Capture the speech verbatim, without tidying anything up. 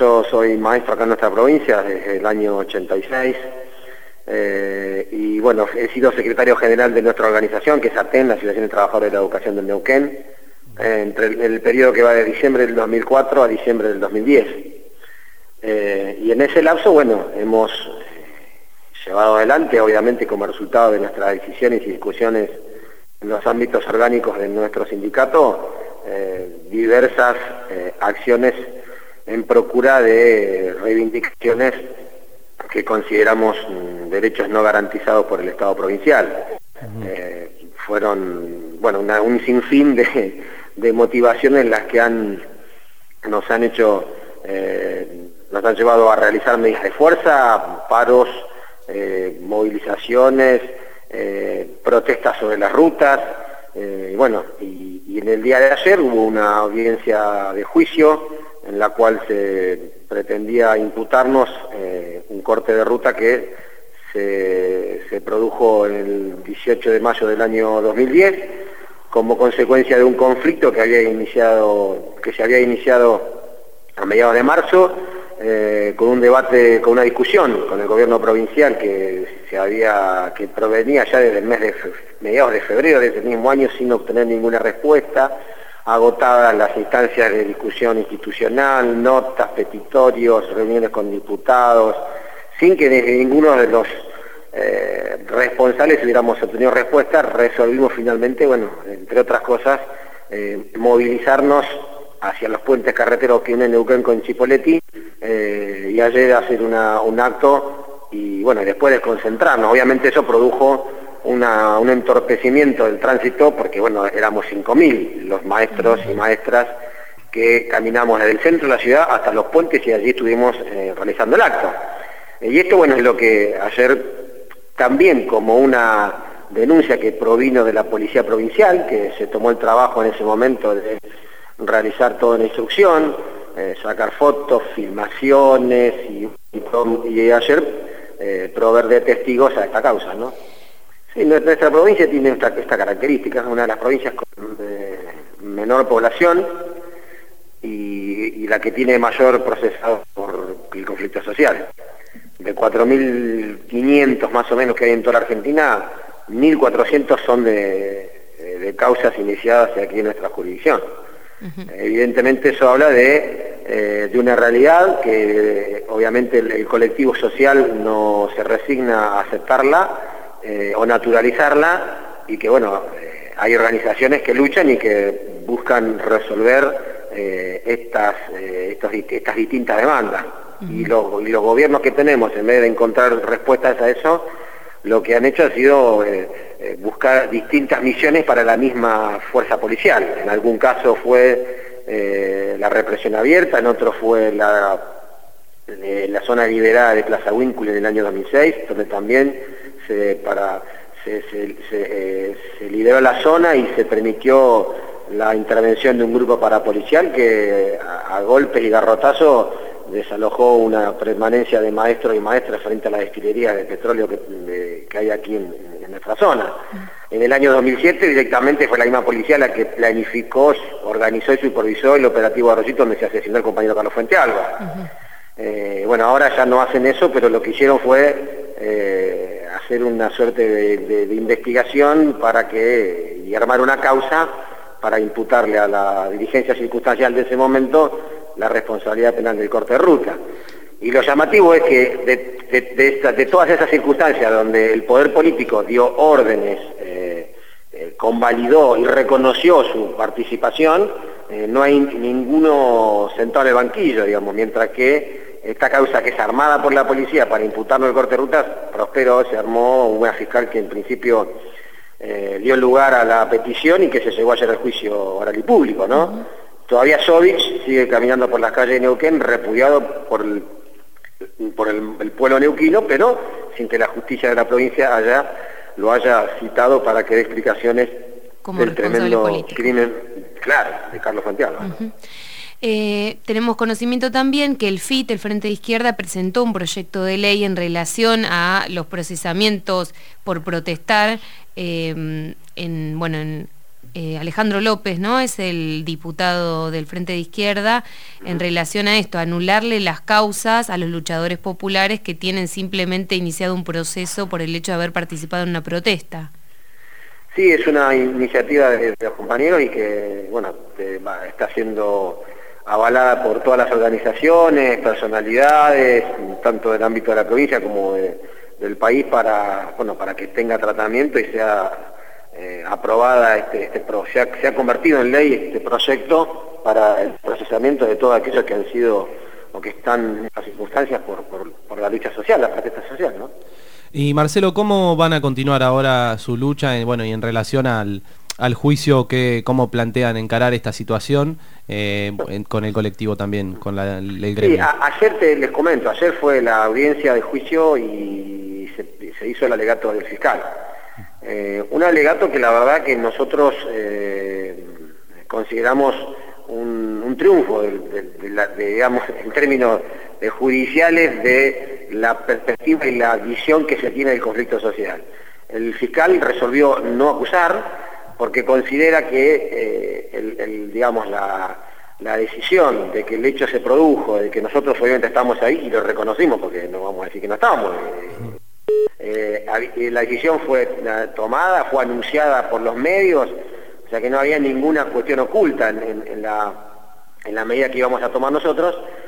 yo soy maestro acá en nuestra provincia desde el año ochenta y seis, eh, y bueno, he sido secretario general de nuestra organización, que es ATEN, la Asociación de Trabajadores de la Educación del Neuquén, eh, entre el, el periodo que va de diciembre del dos mil cuatro a diciembre del dos mil diez. Eh, y en ese lapso, bueno, hemos llevado adelante, obviamente como resultado de nuestras decisiones y discusiones en los ámbitos orgánicos de nuestro sindicato, eh, diversas eh, acciones en procura de reivindicaciones que consideramos mm, derechos no garantizados por el Estado provincial. Uh-huh. eh, fueron, bueno, una, un sinfín de, de motivaciones las que han, nos han hecho, eh, nos han llevado a realizar medidas de fuerza, paros, eh, movilizaciones, eh, protestas sobre las rutas, eh, bueno, y, y en el día de ayer hubo una audiencia de juicio en la cual se pretendía imputarnos eh, un corte de ruta que se, se produjo el dieciocho de mayo del año dos mil diez como consecuencia de un conflicto que había iniciado, que se había iniciado a mediados de marzo, eh, con un debate, con una discusión con el gobierno provincial que se había, que provenía ya desde el mes de fe, mediados de febrero de ese mismo año sin obtener ninguna respuesta, agotadas las instancias de discusión institucional, notas, petitorios, reuniones con diputados, sin que desde ninguno de los eh, responsables hubiéramos obtenido respuesta. Resolvimos finalmente, bueno, entre otras cosas, eh, movilizarnos hacia los puentes carreteros que unen Neuquén con Chipoleti, eh, y ayer hacer una, un acto y bueno, después desconcentrarnos. Obviamente eso produjo Una, un entorpecimiento del tránsito porque bueno, éramos cinco mil los maestros y maestras que caminamos desde el centro de la ciudad hasta los puentes y allí estuvimos eh, realizando el acto. Y esto bueno es lo que ayer también, como una denuncia que provino de la Policía Provincial, que se tomó el trabajo en ese momento de realizar toda la instrucción, eh, sacar fotos, filmaciones y, y, y ayer eh, proveer de testigos a esta causa, ¿no? Sí, nuestra provincia tiene esta, esta característica, es una de las provincias con eh, menor población y, y la que tiene mayor procesado por el conflicto social. De cuatro mil quinientos más o menos que hay en toda la Argentina, mil cuatrocientos son de, de causas iniciadas aquí en nuestra jurisdicción. Uh-huh. Evidentemente eso habla de, eh, de una realidad que eh, obviamente el, el colectivo social no se resigna a aceptarla, Eh, o naturalizarla, y que bueno, eh, hay organizaciones que luchan y que buscan resolver eh, estas, eh, estos, estas distintas demandas. Uh-huh. y, los, y los gobiernos que tenemos, en vez de encontrar respuestas a eso, lo que han hecho ha sido eh, eh, buscar distintas misiones para la misma fuerza policial. En algún caso fue eh, la represión abierta, en otro fue la, eh, la zona liberada de Plaza Huíncul en el año dos mil seis, donde también Se, para, se, se, se, eh, se liberó la zona y se permitió la intervención de un grupo parapolicial que a, a golpes y garrotazos desalojó una permanencia de maestros y maestras frente a la destilería de petróleo que, de, que hay aquí en, en nuestra zona. En el año dos mil siete directamente fue la misma policía la que planificó, organizó y supervisó el operativo Arroyito, donde se asesinó el compañero Carlos Fuentealba. Uh-huh. eh, bueno, ahora ya no hacen eso, pero lo que hicieron fue eh, hacer una suerte de, de, de investigación para que, y armar una causa para imputarle a la dirigencia circunstancial de ese momento la responsabilidad penal del corte de ruta. Y lo llamativo es que de, de, de, esta, de todas esas circunstancias donde el poder político dio órdenes, eh, eh, convalidó y reconoció su participación, eh, no hay ninguno sentado en el banquillo, digamos, mientras que esta causa, que es armada por la policía para imputarnos el corte de rutas, prosperó. Se armó una fiscal que en principio eh, dio lugar a la petición y que se llegó ayer al juicio oral y público, ¿no? Uh-huh. Todavía Sovich sigue caminando por las calles de Neuquén, repudiado por el, por el, el pueblo neuquino, pero sin que la justicia de la provincia haya, lo haya citado para que dé explicaciones como del tremendo político. Crimen, claro, de Carlos Fuentealba. Uh-huh. Eh, tenemos conocimiento también que el F I T, el Frente de Izquierda, presentó un proyecto de ley en relación a los procesamientos por protestar eh, en, bueno, en eh, Alejandro López, ¿no? Es el diputado del Frente de Izquierda, en relación a esto, anularle las causas a los luchadores populares que tienen simplemente iniciado un proceso por el hecho de haber participado en una protesta. Sí, es una iniciativa de, de los compañeros y que, bueno, te, va, está siendo avalada por todas las organizaciones, personalidades, tanto del ámbito de la provincia como de, del país, para, bueno, para que tenga tratamiento y sea eh, aprobada, este, este pro, se, ha, se ha convertido en ley este proyecto para el procesamiento de todos aquellos que han sido o que están en estas circunstancias por, por, por la lucha social, la protesta social, ¿no? Y Marcelo, ¿cómo van a continuar ahora su lucha, en, bueno, y en relación al, al juicio, que, cómo plantean encarar esta situación eh, en, con el colectivo también, con la, el gremio? Sí, a, ayer te, les comento, ayer fue la audiencia de juicio y se, se hizo el alegato del fiscal. Eh, un alegato que la verdad que nosotros eh, consideramos un, un triunfo, de, de, de la, de, digamos, en términos de judiciales, de la perspectiva y la visión que se tiene del conflicto social. El fiscal resolvió no acusar porque considera que eh, el, el, digamos, la, la decisión de que el hecho se produjo, de que nosotros obviamente estamos ahí y lo reconocimos, porque no vamos a decir que no estábamos. Eh, eh, la decisión fue tomada, fue anunciada por los medios, o sea que no había ninguna cuestión oculta en, en, en, la, en la medida que íbamos a tomar nosotros.